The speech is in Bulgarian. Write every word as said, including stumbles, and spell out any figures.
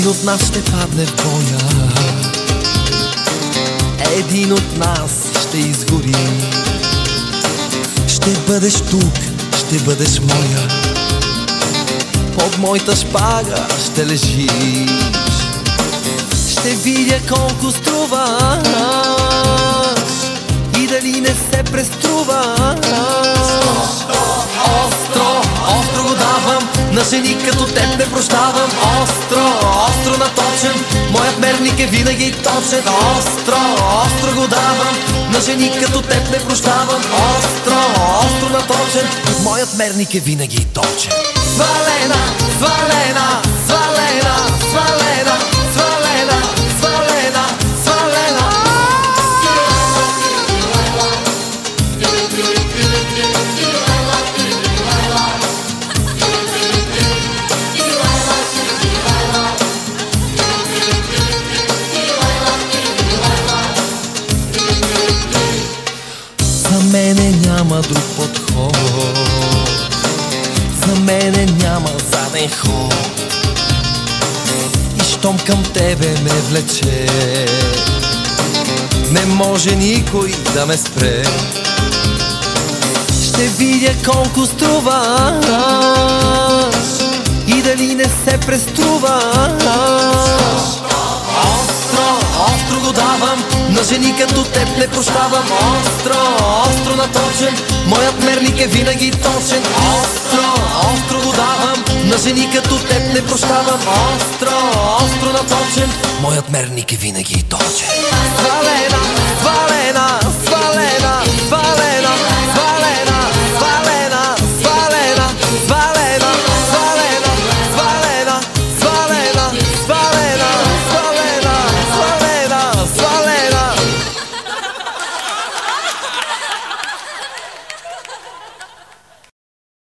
Един от нас ще падне в боя, един от нас ще изгори. Ще бъдеш тук, ще бъдеш моя, под моята шпага ще лежиш. Ще видя колко струваш и дали не се преструваш. Остро, остро го давам на жени като теб, не прощавам. Остро, остро наточен, моят мерник е винаги точен. Остро, остро го давам на жени като теб, не прощавам. Остро, остро наточен, моят мерник е винаги точен. Свалена, свалена, свалена, свалена, свалена, свалена, свалена. За мене няма друг подход, за мене няма заден ход. И щом към тебе ме влече, не може никой да ме спре. Ще видя колко струваш и дали не се преструваш. Остро, остро го давам на жени като теб, не прощавам. Остро, остро наточен, моят мерник е винаги точен. Остро, остро го давам на жени като теб, не прощавам. Остро, остро наточен, моят мерник е винаги точен. Свалена, свалена.